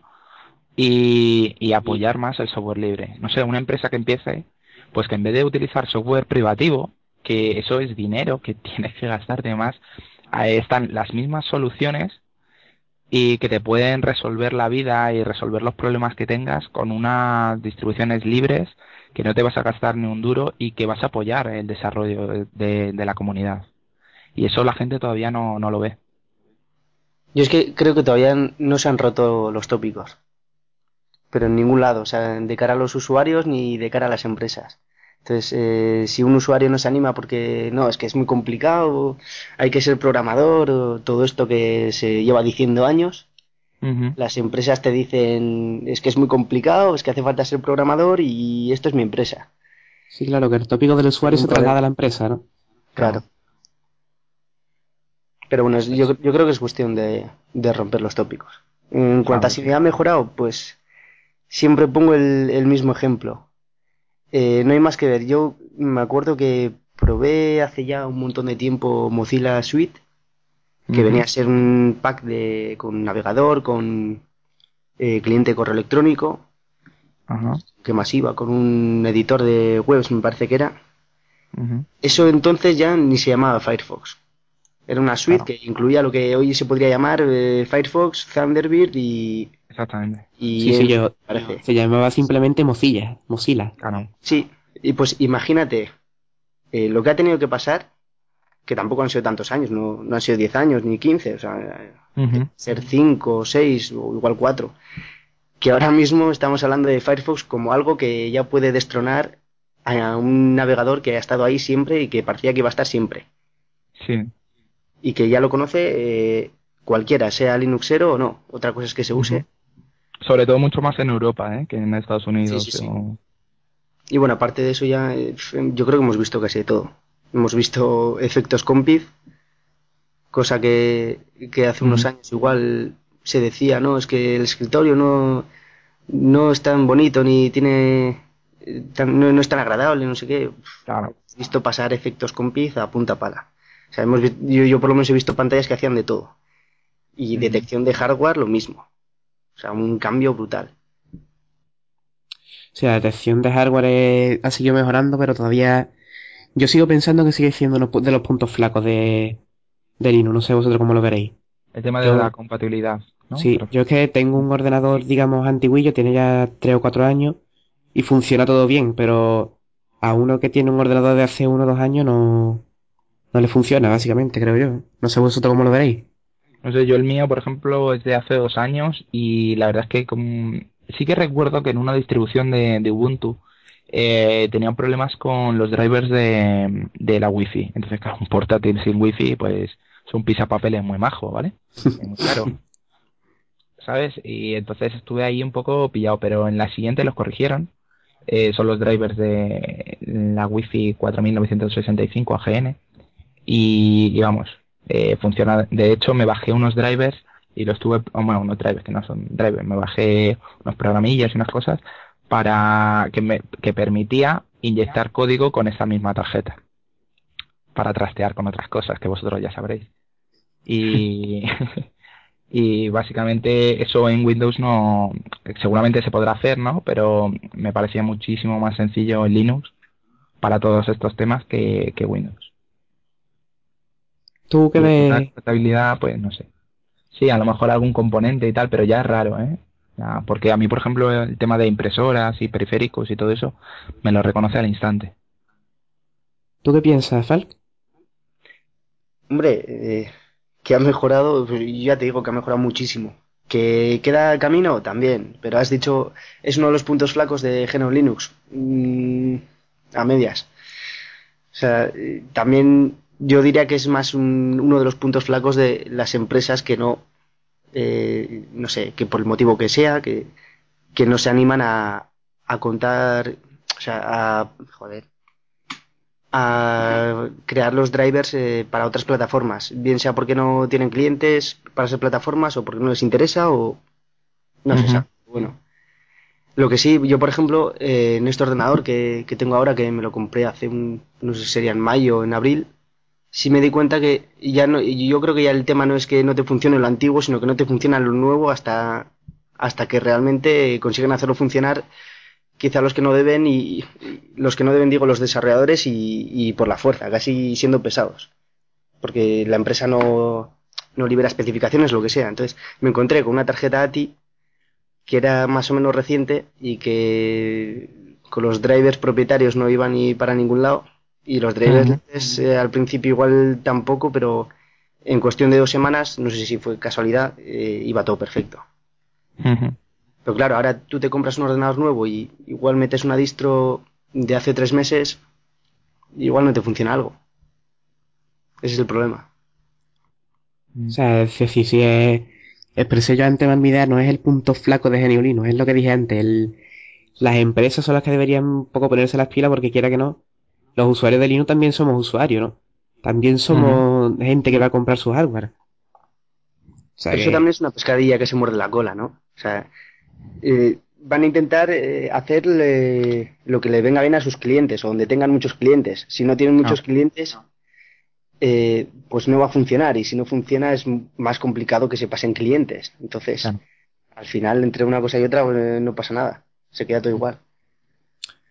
D: y, y apoyar más el software libre. No sé, una empresa que empiece, pues que en vez de utilizar software privativo, que eso es dinero que tienes que gastarte más, ahí están las mismas soluciones y que te pueden resolver la vida y resolver los problemas que tengas con unas distribuciones libres que no te vas a gastar ni un duro y que vas a apoyar el desarrollo de, de la comunidad. Y eso la gente todavía no, no lo ve.
B: Yo es que creo que todavía no se han roto los tópicos, pero en ningún lado, o sea, de cara a los usuarios ni de cara a las empresas. Entonces, eh, si un usuario no se anima porque no, es que es muy complicado, hay que ser programador, o todo esto que se lleva diciendo años,
D: Ujú.
B: las empresas te dicen es que es muy complicado, es que hace falta ser programador y esto es mi empresa.
A: Sí, claro, que el tópico del
B: Es
A: usuario
B: un
A: se traslada a
B: problema.
A: la empresa, ¿no?
B: Claro.
D: Claro.
B: Pero bueno, es- yo,
D: Pues,
B: yo creo que es cuestión de, de romper los tópicos. En cuanto a
D: claro,
B: si
D: sí.
B: me ha mejorado, pues siempre pongo el, el mismo ejemplo. Eh, no hay más que ver. Yo me acuerdo que probé hace ya un montón de tiempo Mozilla Suite, que venía
D: Ujú.
B: a ser un pack de, con navegador, con eh, cliente de correo electrónico,
D: Ajá.
B: que más iba, con un editor de webs, me parece que era.
D: Ujú.
B: Eso entonces ya ni se llamaba Firefox. Era una suite
D: Claro.
B: que incluía lo que hoy se podría llamar eh, Firefox, Thunderbird y,
D: Exactamente.
B: y
A: Sí, sí,
B: en-
A: yo.
B: parece.
A: Se llamaba simplemente Mozilla. Mozilla.
D: Claro.
B: Sí, y pues imagínate eh, lo que ha tenido que pasar, que tampoco han sido tantos años, no, no han sido diez años ni quince, o sea,
D: Ujú.
B: ser cinco o seis o igual cuatro, que ahora mismo estamos hablando de Firefox como algo que ya puede destronar a un navegador que ha estado ahí siempre y que parecía que iba a estar siempre.
D: Sí.
B: Y que ya lo conoce eh, cualquiera, sea Linuxero o no. Otra cosa es que se use.
D: Ujú. Sobre todo mucho más en Europa, ¿eh? Que en Estados
B: Sí, sí,
D: Unidos.
B: sí.
D: o-
B: Y bueno, aparte de eso ya, eh, yo creo que hemos visto casi de todo. Hemos visto efectos Compiz, cosa que, que hace unos
D: Ujú.
B: años igual se decía, no, es que el escritorio no, no es tan bonito ni tiene, eh, tan- no, no es tan agradable, no sé qué.
D: Claro.
B: He visto pasar efectos Compiz a punta pala. O sea, hemos, vi- yo, yo por lo menos he visto pantallas que hacían de todo. Y
D: Ujú.
B: detección de hardware lo mismo. O sea, un cambio brutal.
A: O sea, la detección de hardware es- ha seguido mejorando, pero todavía. Yo sigo pensando que sigue siendo uno de los puntos flacos de, de Linux. No sé vosotros cómo lo veréis.
D: El tema de la
A: Yo,
D: compatibilidad, ¿no?
A: sí,
D: Pero-
A: yo es que tengo un ordenador, digamos, antiguillo, tiene ya tres o cuatro años y funciona todo bien, pero a uno que tiene un ordenador de hace uno o dos años no, no le funciona, básicamente, creo yo. No sé vosotros cómo lo veréis.
D: No sé, yo el mío, por ejemplo, es de hace dos años y la verdad es que con- sí que recuerdo que en una distribución de, de Ubuntu eh, tenían problemas con los drivers de, de la Wi-Fi. Entonces, claro, un portátil sin Wi-Fi, pues es un pisapapeles muy majo, ¿vale? Es muy caro, ¿sabes? Y entonces estuve ahí un poco pillado, pero en la siguiente los corrigieron. Eh, son los drivers de la Wi-Fi cuatro mil novecientos sesenta y cinco A G N y, y vamos, eh, funciona. De hecho, me bajé unos drivers y los tuve, oh, bueno, unos drivers que no son drivers, me bajé unos programillas y unas cosas para que me que permitía inyectar código con esa misma tarjeta para trastear con otras cosas que vosotros ya sabréis. Y, y básicamente eso en Windows no, seguramente se podrá hacer, ¿no? Pero me parecía muchísimo más sencillo en Linux para todos estos temas que, que Windows.
A: Tú que
D: Y el tema de
A: ves,
D: compatibilidad, pues no sé. Sí, a lo mejor algún componente y tal, pero ya es raro, ¿eh? Ya, porque a mí, por ejemplo, el tema de impresoras y periféricos y todo eso, me lo reconoce al instante.
A: ¿tú qué piensas, Falk?
B: Hombre, eh, que ha mejorado, pues, ya te digo que ha mejorado muchísimo. Que queda camino también, pero has dicho, es uno de los puntos flacos de G N U Linux. Mm, a medias. O sea, eh, también yo diría que es más un- uno de los puntos flacos de las empresas que no, eh, no sé, que por el motivo que sea, que, que no se animan a, a contar, o sea, a, joder, a crear los drivers eh, para otras plataformas, bien sea porque no tienen clientes para esas plataformas o porque no les interesa o no se
D: Ujú,
B: sabe. Bueno, lo que sí, yo por ejemplo, eh, en este ordenador que, que tengo ahora, que me lo compré hace un, no sé si sería en mayo o en abril, sí me di cuenta que ya no, y yo creo que ya el tema no es que no te funcione lo antiguo, sino que no te funciona lo nuevo hasta, hasta que realmente consiguen hacerlo funcionar quizá los que no deben y, y los que no deben digo los desarrolladores y, y por la fuerza, casi siendo pesados, porque la empresa no, no libera especificaciones, lo que sea. Entonces me encontré con una tarjeta A T I que era más o menos reciente y que con los drivers propietarios no iba ni para ningún lado y los drivers
D: ujú,
B: eh, al principio igual tampoco, pero en cuestión de dos semanas, no sé si fue casualidad, eh, iba todo perfecto.
D: ujú.
B: Pero claro, ahora tú te compras un ordenador nuevo y igual metes una distro de hace tres meses, y igual no te funciona algo. Ese es el problema.
A: O sea, es decir, si es, expresé yo antes más mi idea, no es el punto flaco de Geniolino, es lo que dije antes. El, las empresas son las que deberían un poco ponerse las pilas porque quiera que no, los usuarios de Linux también somos usuarios, ¿no? También
D: Ujú.
A: somos gente que va a comprar su hardware. O sea
B: Pero eso
A: que,
B: también es una pescadilla que se muerde la cola, ¿no? O sea, eh, van a intentar eh, hacerle lo que le venga bien a sus clientes o donde tengan muchos clientes. Si no tienen
D: No,
B: muchos clientes, eh, pues no va a funcionar y si no funciona es m- más complicado que se pasen clientes. Entonces,
D: claro.
B: al final, entre una cosa y otra, eh, no pasa nada. Se queda todo igual.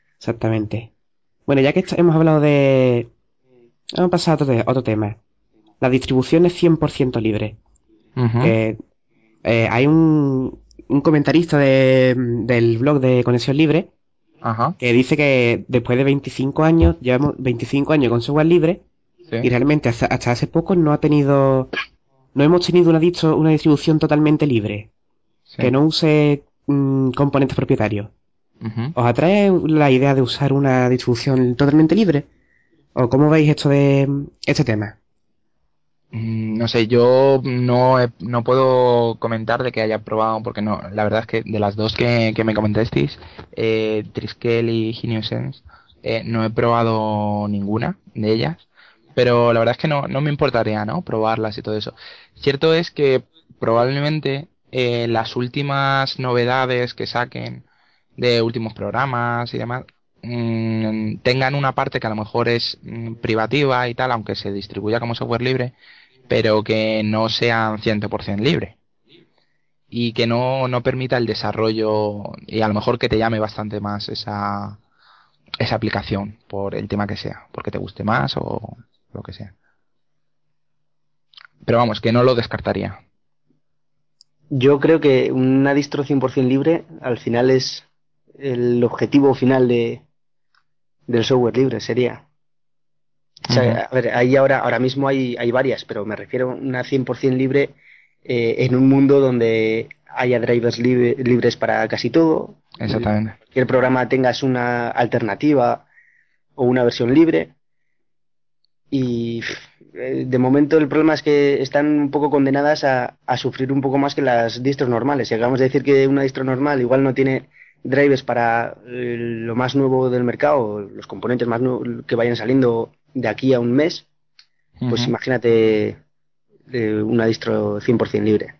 A: exactamente. Bueno, ya que est- hemos hablado de... Vamos a pasar a otro, te- otro tema. la distribución es cien por ciento libre.
D: Ujú.
A: Eh, eh, hay un, un comentarista de, del blog de Conexión Libre
D: Ajá.
A: que dice que después de veinticinco años, llevamos veinticinco años con software libre
D: Sí.
A: y realmente hasta, hasta hace poco no ha tenido, no hemos tenido una, distro- una distribución totalmente libre,
D: Sí.
A: que no use mm, componentes propietarios.
D: Ujú.
A: ¿Os atrae la idea de usar una distribución totalmente libre? ¿O cómo veis esto de este tema?
D: Mm, No sé, yo no, he- no puedo comentar de que haya probado, porque no, la verdad es que de las dos que, que me comentasteis, eh, Triskel y GNU-Sense, eh, no he probado ninguna de ellas, pero la verdad es que no, no me importaría, ¿no? Probarlas y todo eso. Cierto es que probablemente eh, las últimas novedades que saquen de últimos programas y demás, mm, tengan una parte que a lo mejor es mm, privativa y tal, aunque se distribuya como software libre, pero que no sean cien por ciento libre y que no, no permita el desarrollo y a lo mejor que te llame bastante más esa, esa aplicación por el tema que sea, porque te guste más o lo que sea. Pero vamos, que no lo descartaría.
B: Yo creo que una distro cien por ciento libre al final es el objetivo final de, del software libre, sería. O
D: Ujú.
B: sea, a ver, ahí ahora, ahora mismo hay, hay varias, pero me refiero a una cien por ciento libre eh, en un mundo donde haya drivers libre- libres para casi todo.
D: Exactamente.
B: Cualquier programa tengas una alternativa o una versión libre. Y pff, eh, de momento el problema es que están un poco condenadas a, a sufrir un poco más que las distros normales. Si acabamos de decir que una distro normal igual no tiene drivers para eh, lo más nuevo del mercado, los componentes más nuevos que vayan saliendo de aquí a un mes, pues
D: Ujú.
B: imagínate eh, una distro cien por ciento libre.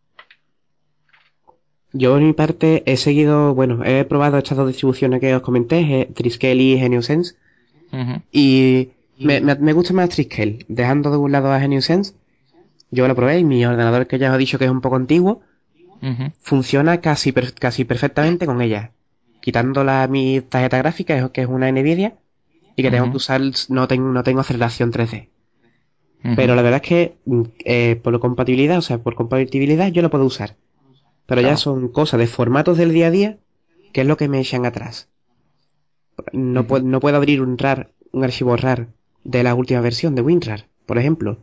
A: Yo, por mi parte, he seguido, bueno, he probado estas dos distribuciones que os comenté, eh, Triskel y GNU-Sense,
D: Ujú.
A: y me, me, me gusta más Triskel. Dejando de un lado a GNU-Sense, yo lo probé y mi ordenador, que ya os he dicho que es un poco antiguo,
D: Ujú.
A: funciona casi, per- casi perfectamente con ella. Quitando la, mi tarjeta gráfica, que es una Nvidia, y que tengo que
D: Ujú.
A: usar, no tengo, no tengo aceleración tres D. Pero
D: Ujú.
A: la verdad es que mm, eh, por compatibilidad, o sea, por compatibilidad yo lo puedo usar. Pero ya
D: Claro.
A: son cosas de formatos del día a día que es lo que me echan atrás. No,
D: Ujú.
A: puedo, no puedo abrir un RAR, un archivo RAR de la última versión de WinRAR, por ejemplo.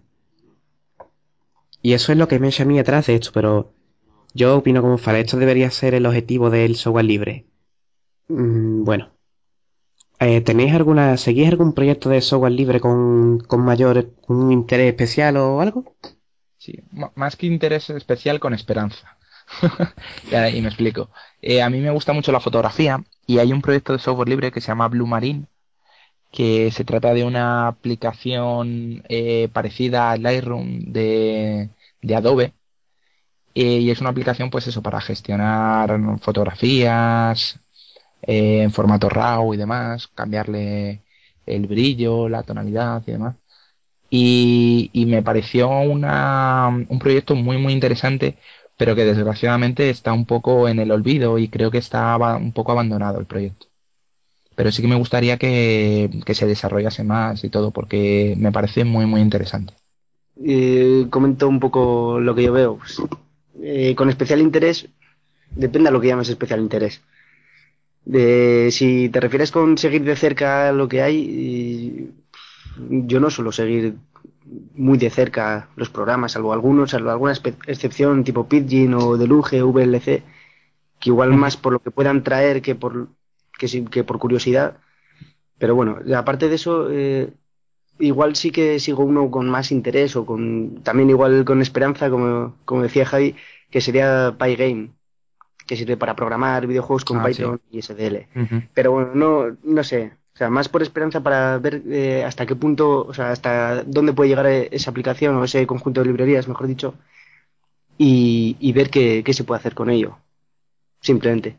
A: Y eso es lo que me echa a mí atrás de esto, pero yo opino como Fara, esto debería ser el objetivo del software libre. Mm, bueno, eh, ¿tenéis alguna, seguís algún proyecto de software libre con, con mayor, con un interés especial o algo?
D: Sí, m- más que interés especial con esperanza. Y ahora- y me explico. Eh, a mí me gusta mucho la fotografía y hay un proyecto de software libre que se llama Blue Marine, que se trata de una aplicación eh, parecida a Lightroom de, de Adobe. Eh, y es una aplicación, pues eso, para gestionar fotografías eh, en formato RAW y demás, cambiarle el brillo, la tonalidad y demás. Y, y me pareció una, un proyecto muy muy interesante, pero que desgraciadamente está un poco en el olvido y creo que está aba- un poco abandonado el proyecto. Pero sí que me gustaría que, que se desarrollase más y todo, porque me parece muy muy interesante.
B: Eh, comento un poco lo que yo veo. Pues, eh, con especial interés, depende a lo que llames especial interés. De, si te refieres con seguir de cerca lo que hay, y yo no suelo seguir muy de cerca los programas, salvo algunos, salvo alguna espe- excepción tipo Pidgin o Deluge, V L C, que igual
D: Ujú.
B: más por lo que puedan traer que por, que, sí- que por curiosidad. Pero bueno, aparte de eso, eh, igual sí que sigo uno con más interés o con también igual con esperanza, como, como decía Javi, que sería Pygame, que sirve para programar videojuegos con
D: Ah, sí.
B: Python y S D L.
D: Ujú.
B: Pero bueno, no, no sé. O sea, más por esperanza para ver eh, hasta qué punto, o sea, hasta dónde puede llegar eh, esa aplicación o ese conjunto de librerías, mejor dicho, y, y ver qué, qué se puede hacer con ello, simplemente.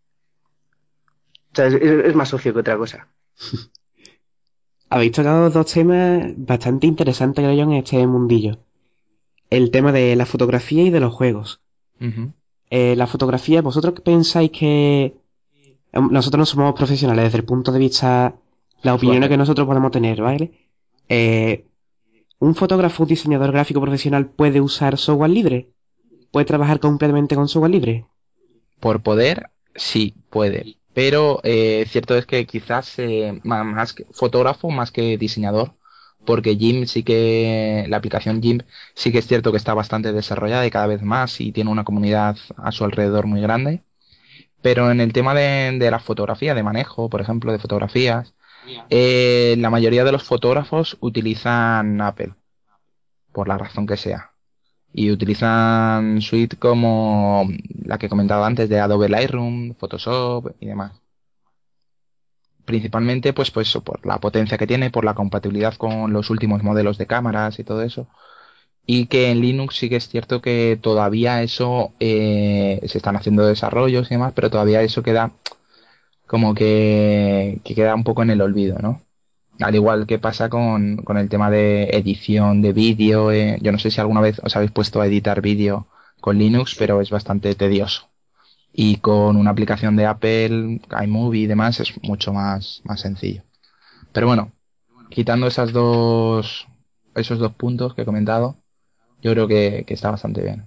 B: O sea, es, es más socio que otra cosa.
A: Habéis tocado dos temas bastante interesantes, creo yo, en este mundillo. El tema de la fotografía y de los juegos.
D: Ujú.
A: Eh, la fotografía, ¿vosotros qué pensáis que... em, Nosotros no somos profesionales desde el punto de vista... Las opiniones
D: Usuario.
A: que nosotros podemos tener, ¿vale? Eh, ¿Un fotógrafo o diseñador gráfico profesional puede usar software libre? ¿Puede trabajar completamente con software libre?
D: Por poder, sí, puede. Pero eh, cierto es que quizás eh, ma- más que fotógrafo más que diseñador, porque GIMP sí que, la aplicación GIMP sí que es cierto que está bastante desarrollada y cada vez más y tiene una comunidad a su alrededor muy grande. Pero en el tema de, de la fotografía, de manejo, por ejemplo, de fotografías, eh, la mayoría de los fotógrafos utilizan Apple, por la razón que sea. Y utilizan suite como la que comentaba antes de Adobe Lightroom, Photoshop y demás. Principalmente pues, pues eso, por la potencia que tiene, por la compatibilidad con los últimos modelos de cámaras y todo eso. Y que en Linux sí que es cierto que todavía eso eh, se están haciendo desarrollos y demás, pero todavía eso queda como que, que queda un poco en el olvido, ¿no? Al igual que pasa con, con el tema de edición de vídeo. Eh, yo no sé si alguna vez os habéis puesto a editar vídeo con Linux, pero es bastante tedioso. Y con una aplicación de Apple, iMovie y demás, es mucho más, más sencillo. Pero bueno, quitando esas dos, esos dos puntos que he comentado, yo creo que, que está bastante bien.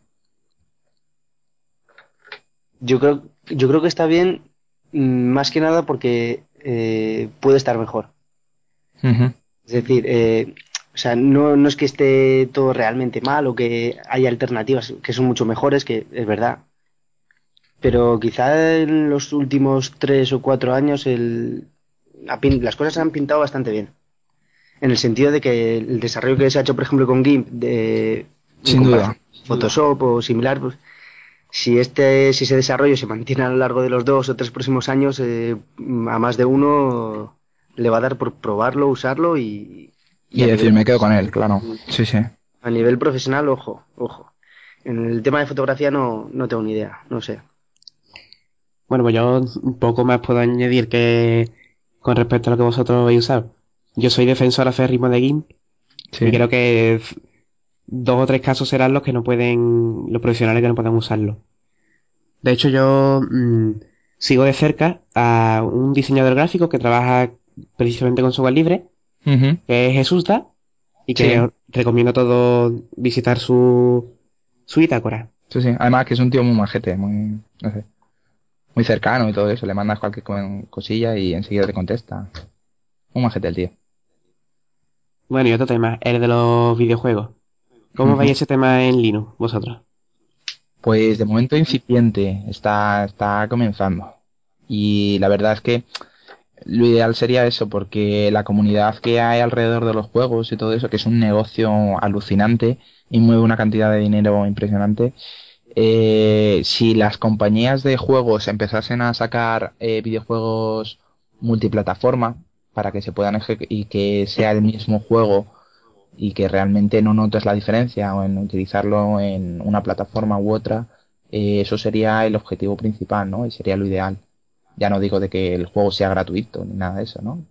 B: Yo creo, yo creo que está bien, mm, más que nada porque eh, puede estar mejor.
D: Ujú.
B: Es decir, eh, o sea, no, no es que esté todo realmente mal o que haya alternativas que son mucho mejores, que es verdad. Pero quizá en los últimos tres o cuatro años el, la pin- las cosas se han pintado bastante bien. En el sentido de que el desarrollo que se ha hecho, por ejemplo, con GIMP, de, en
D: Sin duda.
B: comparación con Photoshop o similar, pues, si este, si ese desarrollo se mantiene a lo largo de los dos o tres próximos años, eh, a más de uno le va a dar por probarlo, usarlo y, y
D: Y
B: a nivel,
D: decir, me quedo con él, claro. Sí, sí.
B: a nivel profesional, ojo, ojo. En el tema de fotografía no, no tengo ni idea, no sé.
A: Bueno, pues yo un poco más puedo añadir que con respecto a lo que vosotros habéis usado. Yo soy defensor acérrimo de GIMP y
D: Sí.
A: creo que dos o tres casos serán los que no pueden, los profesionales que no puedan usarlo. De hecho, yo mmm, sigo de cerca a un diseñador gráfico que trabaja precisamente con software libre,
D: Ujú.
A: que es Jesús Da, y
D: Sí.
A: que os recomiendo a todos visitar su, su bitácora.
D: Sí, sí. Además que es un tío muy majete, muy, no sé, muy cercano y todo eso. Le mandas cualquier co- cosilla y enseguida te contesta. Muy majete el tío.
A: Bueno, y otro tema, el de los videojuegos. ¿Cómo
D: Ujú.
A: veis ese tema en Linux, vosotros?
D: Pues de momento incipiente, está, está comenzando. Y la verdad es que lo ideal sería eso, porque la comunidad que hay alrededor de los juegos y todo eso, que es un negocio alucinante y mueve una cantidad de dinero impresionante, eh, si las compañías de juegos empezasen a sacar eh, videojuegos multiplataforma para que se puedan eje- y que sea el mismo juego y que realmente no notes la diferencia o en utilizarlo en una plataforma u otra, eh, eso sería el objetivo principal, ¿no? Y sería lo ideal. Ya no digo de que el juego sea gratuito ni nada de eso, ¿no?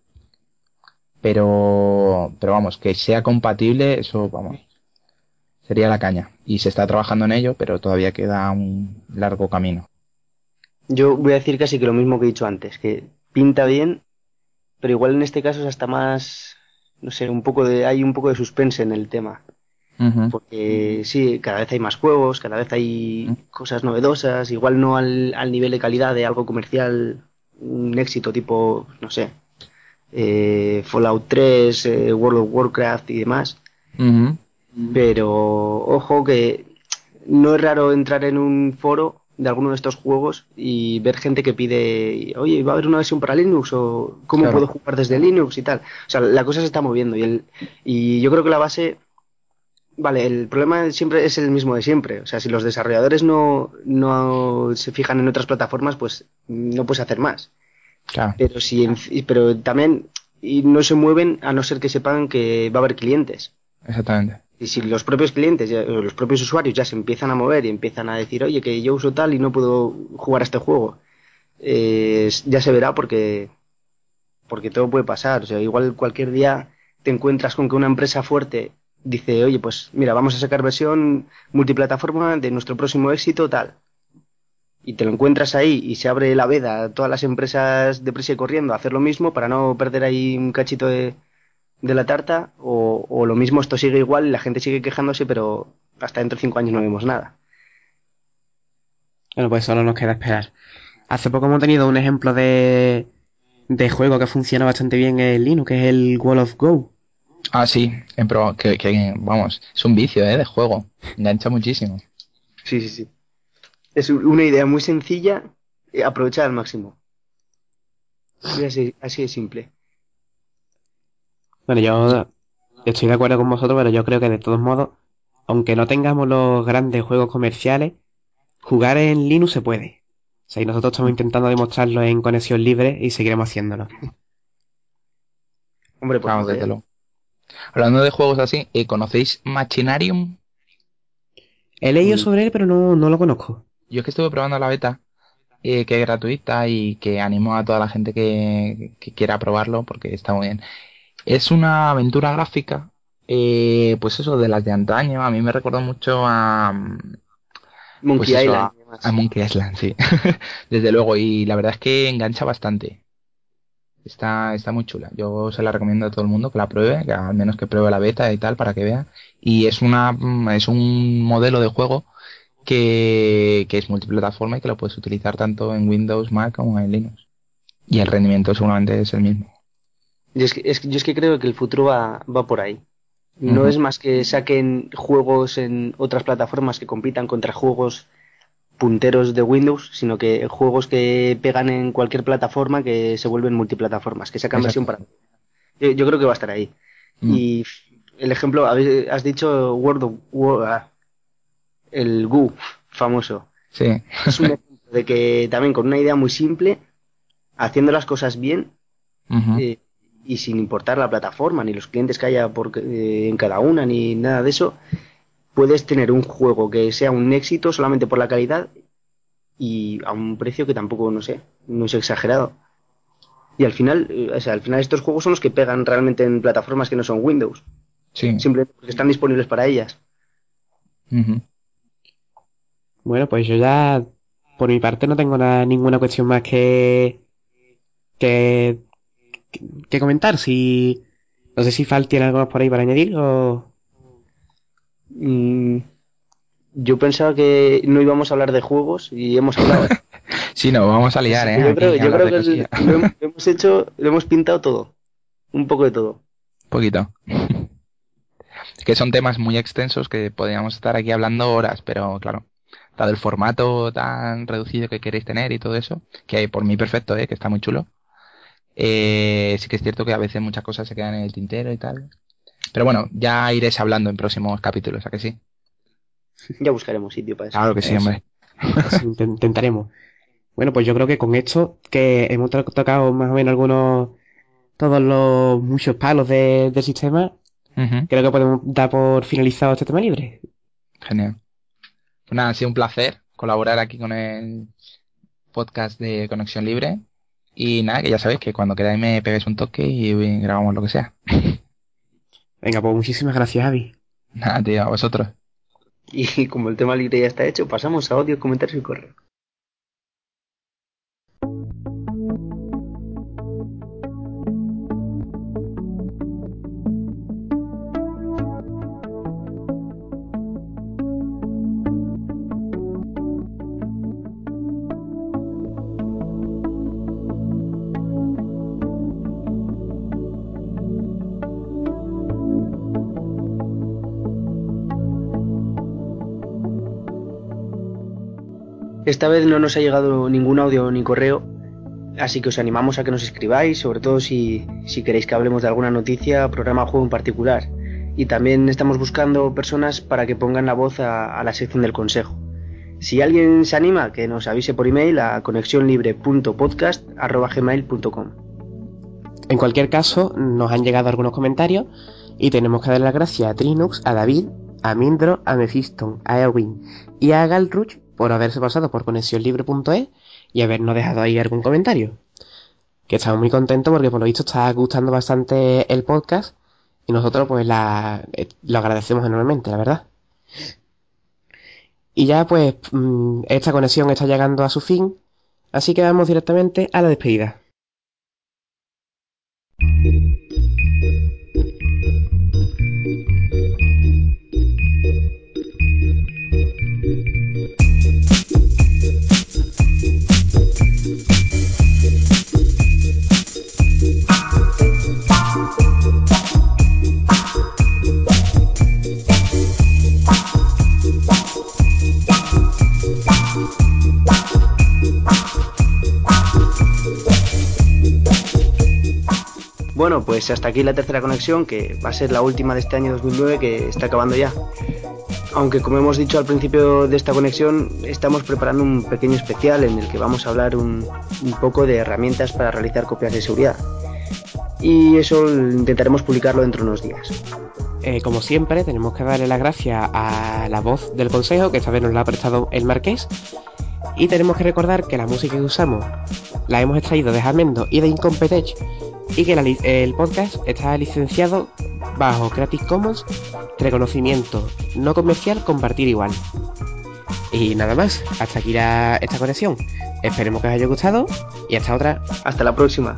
D: Pero, pero vamos, que sea compatible, eso, vamos, sería la caña. Y se está trabajando en ello, pero todavía queda un largo camino.
B: Yo voy a decir casi que lo mismo que he dicho antes, que pinta bien, pero igual en este caso es hasta más, no sé, un poco de, hay un poco de suspense en el tema.
D: Ujú.
B: Porque sí, cada vez hay más juegos, cada vez hay cosas novedosas, igual no al, al nivel de calidad de algo comercial, un éxito tipo, no sé, eh, Fallout tres, eh, World of Warcraft y demás.
D: Ujú.
B: Pero ojo que no es raro entrar en un foro de alguno de estos juegos y ver gente que pide, oye, ¿va a haber una versión para Linux? ¿O cómo puedo
D: Claro,
B: jugar desde Linux y tal? O sea, la cosa se está moviendo y, el, y yo creo que la base. Vale, el problema siempre es el mismo de siempre. O sea, si los desarrolladores no, no se fijan en otras plataformas, pues no puedes hacer más.
D: claro,
B: Pero si, en- pero también y no se mueven a no ser que sepan que va a haber clientes.
D: exactamente.
B: Y si los propios clientes, ya- o los propios usuarios ya se empiezan a mover y empiezan a decir, oye, que yo uso tal y no puedo jugar a este juego, eh, ya se verá porque, porque todo puede pasar. O sea, igual cualquier día te encuentras con que una empresa fuerte dice, oye, pues mira, vamos a sacar versión multiplataforma de nuestro próximo éxito, tal. Y te lo encuentras ahí y se abre la veda a todas las empresas deprisa y corriendo a hacer lo mismo para no perder ahí un cachito de, de la tarta, o, o lo mismo, esto sigue igual y la gente sigue quejándose, pero hasta dentro de cinco años no vemos nada.
A: Bueno, pues solo nos queda esperar. Hace poco hemos tenido un ejemplo de, de juego que funciona bastante bien en Linux, que es el Wall of Go.
D: Ah, sí, he probado, que, que, vamos, es un vicio, ¿eh? De juego. Engancha muchísimo.
B: Sí, sí, sí. Es una idea muy sencilla, eh, aprovechada al máximo. Es así, así de simple.
A: Bueno, yo estoy de acuerdo con vosotros, pero yo creo que de todos modos, aunque no tengamos los grandes juegos comerciales, jugar en Linux se puede. O sea, y nosotros estamos intentando demostrarlo en conexión libre y seguiremos haciéndolo.
B: Hombre, por
D: Vamos,
B: joder.
D: desde luego. Hablando de juegos así, ¿eh, ¿conocéis Machinarium?
A: He leído
B: Mm,
A: sobre él, pero no, no lo conozco.
D: Yo es que estuve probando la beta, eh, que es gratuita y que animo a toda la gente que, que quiera probarlo porque está muy bien. Es una aventura gráfica, eh, pues eso, de las de antaño. A mí me recordó mucho a, pues
B: Monkey
D: eso,
B: Island
D: a,
B: y
D: a
B: demás.
D: Monkey Island, sí. Desde luego, y la verdad es que engancha bastante. Está, está muy chula. Yo se la recomiendo a todo el mundo que la pruebe, que al menos que pruebe la beta y tal para que vea. Y es una, mm, es un modelo de juego que, que es multiplataforma y que lo puedes utilizar tanto en Windows, Mac como en Linux. Y el rendimiento seguramente es el mismo.
B: Yo es que, es que- yo es que creo que el futuro va, va por ahí. No
D: Ujú.
B: es más que saquen juegos en otras plataformas que compitan contra juegos punteros de Windows, sino que juegos que pegan en cualquier plataforma que se vuelven multiplataformas, que sacan versión
D: Exacto.
B: para... Yo, yo creo que va a estar ahí.
D: Mm.
B: Y el ejemplo, habéis- has dicho World of War, ah, el G U, famoso.
D: Sí.
B: Es un ejemplo de que también con una idea muy simple, haciendo las cosas bien,
D: Ujú.
B: eh, y sin importar la plataforma, ni los clientes que haya por, eh, en cada una, ni nada de eso, puedes tener un juego que sea un éxito solamente por la calidad y a un precio que tampoco, no sé, no es exagerado. Y al final, eh, o sea, al final estos juegos son los que pegan realmente en plataformas que no son Windows,
D: Sí.
B: simplemente porque están disponibles para ellas.
D: Ujú.
A: Bueno, pues yo ya, por mi parte, no tengo nada, ninguna cuestión más que, que, que comentar. Si, no sé si Fal tiene algo más por ahí para añadir o...
B: Mm, yo pensaba que no íbamos a hablar de juegos y hemos hablado, ¿eh?
D: Sí, no, vamos a liar,
B: Así
D: ¿eh?
B: que yo creo,
D: Aquí a
B: yo
D: hablar
B: creo
D: de
B: que
D: cosillas.
B: el- lo, hem- lo hemos hecho, lo hemos pintado todo, un poco de todo.
D: Poquito. Que son temas muy extensos que podríamos estar aquí hablando horas, pero claro, dado el formato tan reducido que queréis tener y todo eso, que por mí perfecto, ¿eh? Que está muy chulo. Eh, sí que es cierto que a veces muchas cosas se quedan en el tintero y tal. Pero bueno, ya iréis hablando en próximos capítulos, ¿a que sí?
B: Ya buscaremos sitio para eso.
D: Claro que sí,
A: Eso,
D: hombre.
A: eso inten- intentaremos. Bueno, pues yo creo que con esto, que hemos to- tocado más o menos algunos, todos los muchos palos de- del sistema,
D: Ujú.
A: creo que podemos dar por finalizado este tema libre.
D: Genial. Pues nada, ha sido un placer colaborar aquí con el podcast de Conexión Libre. Y nada, que ya sabéis que cuando queráis me peguéis un toque y grabamos lo que sea.
A: Venga, pues muchísimas gracias, Javi.
D: Nada, tío, a vosotros.
B: Y como el tema libre ya está hecho, pasamos a audio, comentarios y correo. Esta vez no nos ha llegado ningún audio ni correo, así que os animamos a que nos escribáis, sobre todo si, si queréis que hablemos de alguna noticia, programa o juego en particular. Y también estamos buscando personas para que pongan la voz a, a la sección del consejo. Si alguien se anima, que nos avise por email a conexiónlibre punto podcast arroba gmail punto com.
A: En cualquier caso, nos han llegado algunos comentarios y tenemos que dar las gracias a Trinux, a David, a Mindro, a Mephiston, a Erwin y a Galruch por haberse pasado por conexiónlibre punto es y habernos dejado ahí algún comentario. Que estamos muy contentos porque por lo visto está gustando bastante el podcast y nosotros pues la, eh, lo agradecemos enormemente, la verdad. Y ya pues mmm, esta conexión está llegando a su fin, así que vamos directamente a la despedida.
B: Bueno, pues hasta aquí la tercera conexión, que va a ser la última de este año dos mil nueve, que está acabando ya. Aunque, como hemos dicho al principio de esta conexión, estamos preparando un pequeño especial en el que vamos a hablar un, un poco de herramientas para realizar copias de seguridad. Y eso intentaremos publicarlo dentro de unos días.
A: Eh, como siempre, tenemos que darle las gracias a la voz del consejo, que esta vez nos la ha prestado el Marqués. Y tenemos que recordar que la música que usamos la hemos extraído de Jamendo y de Incompetech, y que la, el podcast está licenciado bajo Creative Commons, reconocimiento no comercial, compartir igual. Y nada más, hasta aquí la, esta conexión. Esperemos que os haya gustado y hasta otra.
B: Hasta la próxima.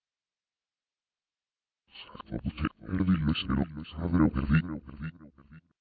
E: Perdi, lo espero, padre, lo perdí.